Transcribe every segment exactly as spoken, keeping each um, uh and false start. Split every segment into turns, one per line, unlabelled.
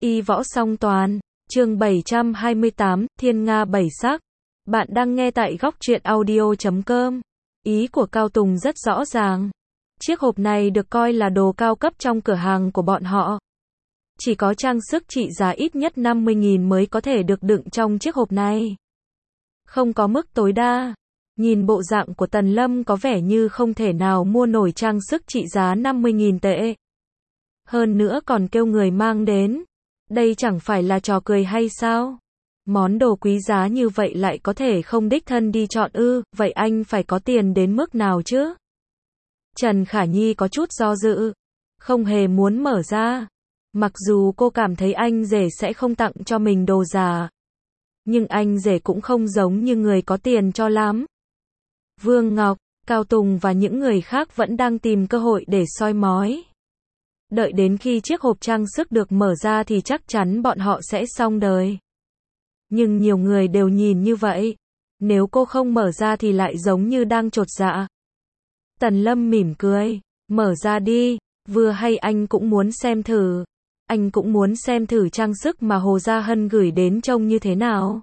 Y võ song toàn, chương bảy trăm hai mươi tám, Thiên Nga bảy sắc. Bạn đang nghe tại góc truyện audio chấm com. Ý của Cao Tùng rất rõ ràng. Chiếc hộp này được coi là đồ cao cấp trong cửa hàng của bọn họ. Chỉ có trang sức trị giá ít nhất năm mươi nghìn mới có thể được đựng trong chiếc hộp này. Không có mức tối đa. Nhìn bộ dạng của Tần Lâm có vẻ như không thể nào mua nổi trang sức trị giá năm mươi nghìn tệ. Hơn nữa còn kêu người mang đến. Đây chẳng phải là trò cười hay sao? Món đồ quý giá như vậy lại có thể không đích thân đi chọn ư, vậy anh phải có tiền đến mức nào chứ? Trần Khả Nhi có chút do dự, không hề muốn mở ra. Mặc dù cô cảm thấy anh rể sẽ không tặng cho mình đồ giả, nhưng anh rể cũng không giống như người có tiền cho lắm. Vương Ngọc, Cao Tùng và những người khác vẫn đang tìm cơ hội để soi mói. Đợi đến khi chiếc hộp trang sức được mở ra thì chắc chắn bọn họ sẽ xong đời. Nhưng nhiều người đều nhìn như vậy. Nếu cô không mở ra thì lại giống như đang chột dạ. Tần Lâm mỉm cười. Mở ra đi. Vừa hay anh cũng muốn xem thử. Anh cũng muốn xem thử trang sức mà Hồ Gia Hân gửi đến trông như thế nào.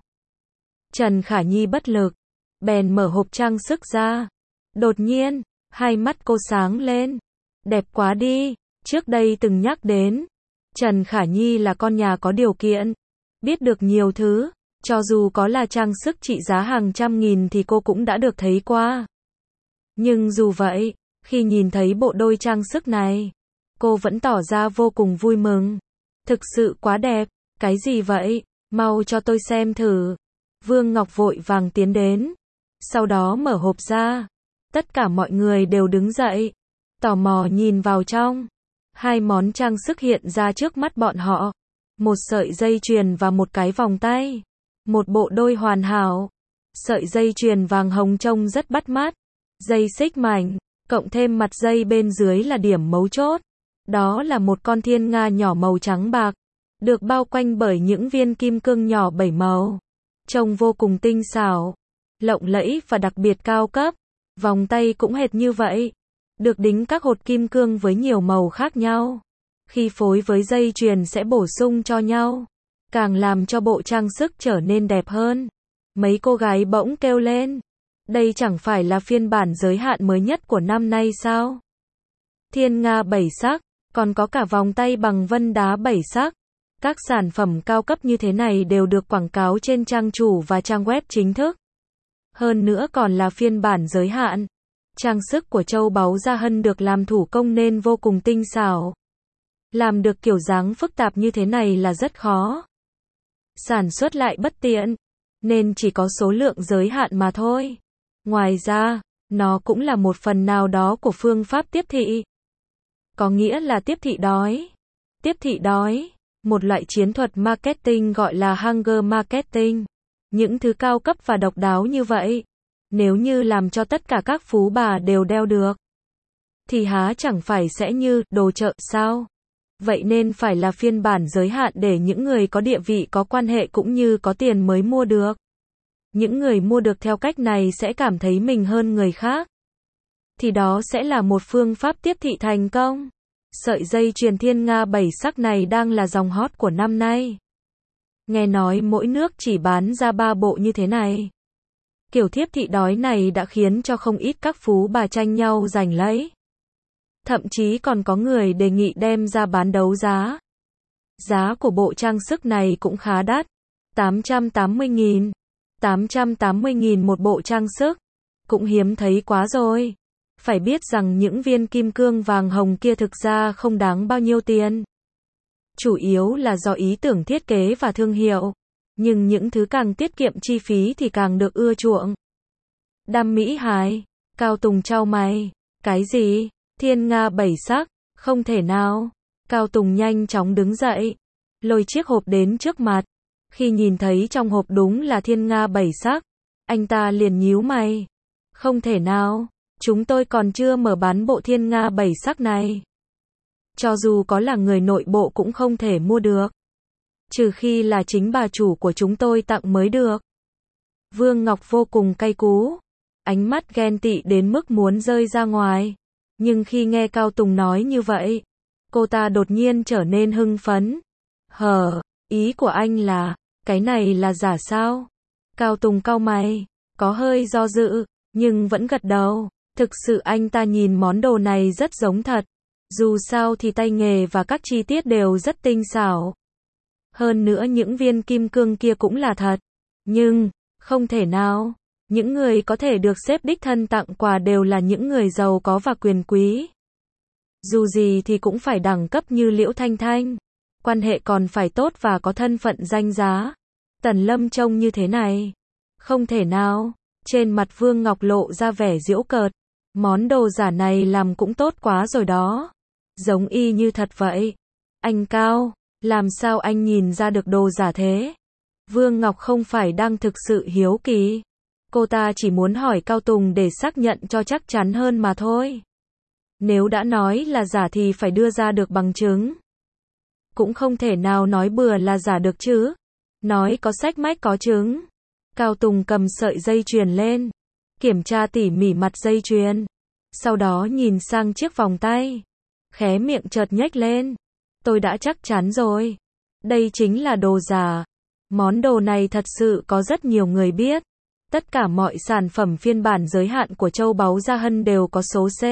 Trần Khả Nhi bất lực. Bèn mở hộp trang sức ra. Đột nhiên, hai mắt cô sáng lên. Đẹp quá đi. Trước đây từng nhắc đến, Trần Khả Nhi là con nhà có điều kiện, biết được nhiều thứ, cho dù có là trang sức trị giá hàng trăm nghìn thì cô cũng đã được thấy qua. Nhưng dù vậy, khi nhìn thấy bộ đôi trang sức này, cô vẫn tỏ ra vô cùng vui mừng. Thực sự quá đẹp, cái gì vậy? Mau cho tôi xem thử. Vương Ngọc vội vàng tiến đến, sau đó mở hộp ra. Tất cả mọi người đều đứng dậy, tò mò nhìn vào trong. Hai món trang sức hiện ra trước mắt bọn họ. Một sợi dây chuyền và một cái vòng tay. Một bộ đôi hoàn hảo. Sợi dây chuyền vàng hồng trông rất bắt mắt. Dây xích mảnh, cộng thêm mặt dây bên dưới là điểm mấu chốt. Đó là một con thiên nga nhỏ màu trắng bạc, được bao quanh bởi những viên kim cương nhỏ bảy màu. Trông vô cùng tinh xảo, lộng lẫy và đặc biệt cao cấp. Vòng tay cũng hệt như vậy. Được đính các hột kim cương với nhiều màu khác nhau. Khi phối với dây chuyền sẽ bổ sung cho nhau, càng làm cho bộ trang sức trở nên đẹp hơn. Mấy cô gái bỗng kêu lên. Đây chẳng phải là phiên bản giới hạn mới nhất của năm nay sao? Thiên Nga bảy sắc, còn có cả vòng tay bằng vân đá bảy sắc. Các sản phẩm cao cấp như thế này đều được quảng cáo trên trang chủ và trang web chính thức. Hơn nữa còn là phiên bản giới hạn. Trang sức của châu báu Gia Hân được làm thủ công nên vô cùng tinh xảo. Làm được kiểu dáng phức tạp như thế này là rất khó. Sản xuất lại bất tiện, nên chỉ có số lượng giới hạn mà thôi. Ngoài ra, nó cũng là một phần nào đó của phương pháp tiếp thị. Có nghĩa là tiếp thị đói. Tiếp thị đói, một loại chiến thuật marketing gọi là hunger marketing. Những thứ cao cấp và độc đáo như vậy, nếu như làm cho tất cả các phú bà đều đeo được, thì há chẳng phải sẽ như đồ chợ sao? Vậy nên phải là phiên bản giới hạn để những người có địa vị có quan hệ cũng như có tiền mới mua được. Những người mua được theo cách này sẽ cảm thấy mình hơn người khác. Thì đó sẽ là một phương pháp tiếp thị thành công. Sợi dây chuyền Thiên Nga bảy sắc này đang là dòng hot của năm nay. Nghe nói mỗi nước chỉ bán ra ba bộ như thế này. Kiểu tiếp thị đói này đã khiến cho không ít các phú bà tranh nhau giành lấy. Thậm chí còn có người đề nghị đem ra bán đấu giá. Giá của bộ trang sức này cũng khá đắt. tám trăm tám mươi nghìn. tám trăm tám mươi nghìn một bộ trang sức. Cũng hiếm thấy quá rồi. Phải biết rằng những viên kim cương vàng hồng kia thực ra không đáng bao nhiêu tiền. Chủ yếu là do ý tưởng thiết kế và thương hiệu. Nhưng những thứ càng tiết kiệm chi phí thì càng được ưa chuộng. Đam mỹ hài. Cao Tùng chau mày. Cái gì? Thiên Nga bảy sắc? Không thể nào. Cao Tùng nhanh chóng đứng dậy, lôi chiếc hộp đến trước mặt. Khi nhìn thấy trong hộp đúng là Thiên Nga bảy sắc, anh ta liền nhíu mày. Không thể nào. Chúng tôi còn chưa mở bán bộ Thiên Nga bảy sắc này. Cho dù có là người nội bộ cũng không thể mua được. Trừ khi là chính bà chủ của chúng tôi tặng mới được. Vương Ngọc vô cùng cay cú. Ánh mắt ghen tị đến mức muốn rơi ra ngoài. Nhưng khi nghe Cao Tùng nói như vậy, cô ta đột nhiên trở nên hưng phấn. Hờ, ý của anh là, cái này là giả sao? Cao Tùng cau mày, có hơi do dự, nhưng vẫn gật đầu. Thực sự anh ta nhìn món đồ này rất giống thật. Dù sao thì tay nghề và các chi tiết đều rất tinh xảo. Hơn nữa những viên kim cương kia cũng là thật. Nhưng, không thể nào. Những người có thể được xếp đích thân tặng quà đều là những người giàu có và quyền quý. Dù gì thì cũng phải đẳng cấp như Liễu Thanh Thanh. Quan hệ còn phải tốt và có thân phận danh giá. Tần Lâm trông như thế này. Không thể nào. Trên mặt Vương Ngọc lộ ra vẻ giễu cợt. Món đồ giả này làm cũng tốt quá rồi đó. Giống y như thật vậy. Anh Cao, làm sao anh nhìn ra được đồ giả thế? Vương Ngọc không phải đang thực sự hiếu kỳ. Cô ta chỉ muốn hỏi Cao Tùng để xác nhận cho chắc chắn hơn mà thôi. Nếu đã nói là giả thì phải đưa ra được bằng chứng. Cũng không thể nào nói bừa là giả được chứ. Nói có sách mách có chứng. Cao Tùng cầm sợi dây chuyền lên. Kiểm tra tỉ mỉ mặt dây chuyền. Sau đó nhìn sang chiếc vòng tay. Khóe miệng chợt nhếch lên. Tôi đã chắc chắn rồi. Đây chính là đồ giả. Món đồ này thật sự có rất nhiều người biết. Tất cả mọi sản phẩm phiên bản giới hạn của châu báu Gia Hân đều có số C.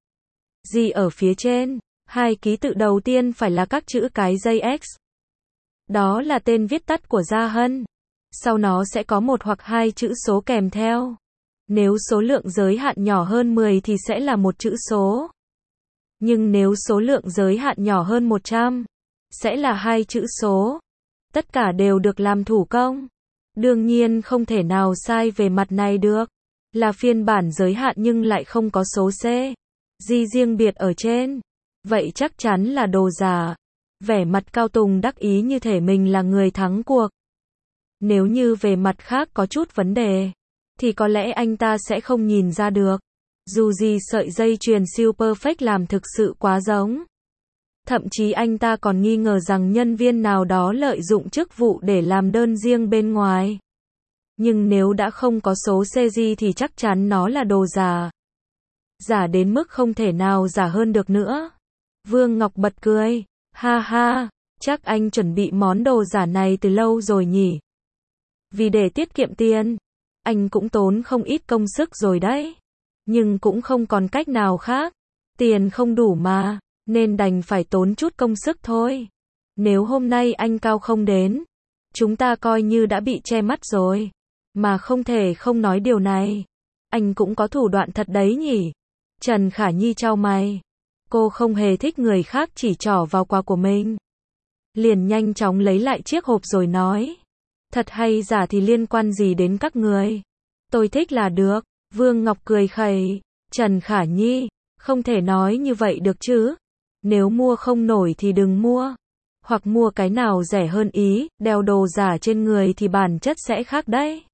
Gì ở phía trên. Hai ký tự đầu tiên phải là các chữ cái dây X. Đó là tên viết tắt của Gia Hân. Sau nó sẽ có một hoặc hai chữ số kèm theo. Nếu số lượng giới hạn nhỏ hơn mười thì sẽ là một chữ số. Nhưng nếu số lượng giới hạn nhỏ hơn một trăm, sẽ là hai chữ số. Tất cả đều được làm thủ công. Đương nhiên không thể nào sai về mặt này được. Là phiên bản giới hạn nhưng lại không có số C. Di riêng biệt ở trên. Vậy chắc chắn là đồ giả. Vẻ mặt Cao Tùng đắc ý như thể mình là người thắng cuộc. Nếu như về mặt khác có chút vấn đề, thì có lẽ anh ta sẽ không nhìn ra được. Dù gì sợi dây chuyền siêu perfect làm thực sự quá giống. Thậm chí anh ta còn nghi ngờ rằng nhân viên nào đó lợi dụng chức vụ để làm đơn riêng bên ngoài. Nhưng nếu đã không có số xê giê thì chắc chắn nó là đồ giả. Giả đến mức không thể nào giả hơn được nữa. Vương Ngọc bật cười. Ha ha, chắc anh chuẩn bị món đồ giả này từ lâu rồi nhỉ. Vì để tiết kiệm tiền, anh cũng tốn không ít công sức rồi đấy. Nhưng cũng không còn cách nào khác. Tiền không đủ mà, nên đành phải tốn chút công sức thôi. Nếu hôm nay anh Cao không đến, chúng ta coi như đã bị che mắt rồi. Mà không thể không nói điều này. Anh cũng có thủ đoạn thật đấy nhỉ. Trần Khả Nhi chau mày. Cô không hề thích người khác chỉ trỏ vào quà của mình. Liền nhanh chóng lấy lại chiếc hộp rồi nói. Thật hay giả thì liên quan gì đến các người. Tôi thích là được. Vương Ngọc cười khẩy. Trần Khả Nhi, không thể nói như vậy được chứ. Nếu mua không nổi thì đừng mua. Hoặc mua cái nào rẻ hơn ý, đeo đồ giả trên người thì bản chất sẽ khác đấy.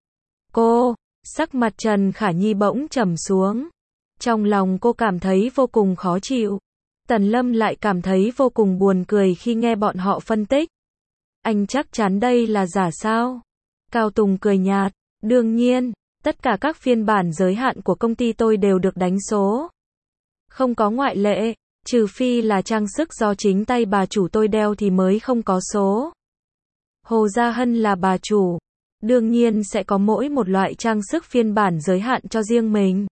Cô, sắc mặt Trần Khả Nhi bỗng trầm xuống. Trong lòng cô cảm thấy vô cùng khó chịu. Tần Lâm lại cảm thấy vô cùng buồn cười khi nghe bọn họ phân tích. Anh chắc chắn đây là giả sao? Cao Tùng cười nhạt. Đương nhiên, tất cả các phiên bản giới hạn của công ty tôi đều được đánh số. Không có ngoại lệ, trừ phi là trang sức do chính tay bà chủ tôi đeo thì mới không có số. Hồ Gia Hân là bà chủ. Đương nhiên sẽ có mỗi một loại trang sức phiên bản giới hạn cho riêng mình.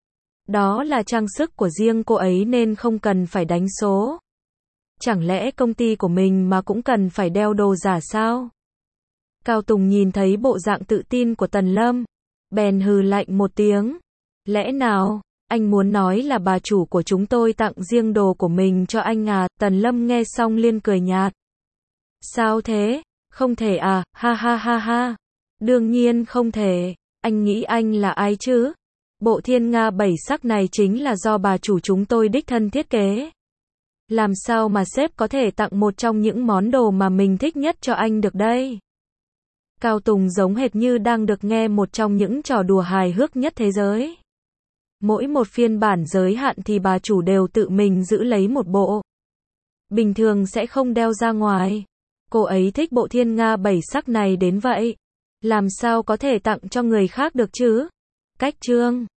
Đó là trang sức của riêng cô ấy nên không cần phải đánh số. Chẳng lẽ công ty của mình mà cũng cần phải đeo đồ giả sao? Cao Tùng nhìn thấy bộ dạng tự tin của Tần Lâm, bèn hừ lạnh một tiếng. Lẽ nào, anh muốn nói là bà chủ của chúng tôi tặng riêng đồ của mình cho anh à? Tần Lâm nghe xong liên cười nhạt. Sao thế? Không thể à? Ha ha ha ha. Đương nhiên không thể. Anh nghĩ anh là ai chứ? Bộ thiên nga bảy sắc này chính là do bà chủ chúng tôi đích thân thiết kế. Làm sao mà sếp có thể tặng một trong những món đồ mà mình thích nhất cho anh được đây? Cao Tùng giống hệt như đang được nghe một trong những trò đùa hài hước nhất thế giới. Mỗi một phiên bản giới hạn thì bà chủ đều tự mình giữ lấy một bộ. Bình thường sẽ không đeo ra ngoài. Cô ấy thích bộ thiên nga bảy sắc này đến vậy. Làm sao có thể tặng cho người khác được chứ? Cách trương.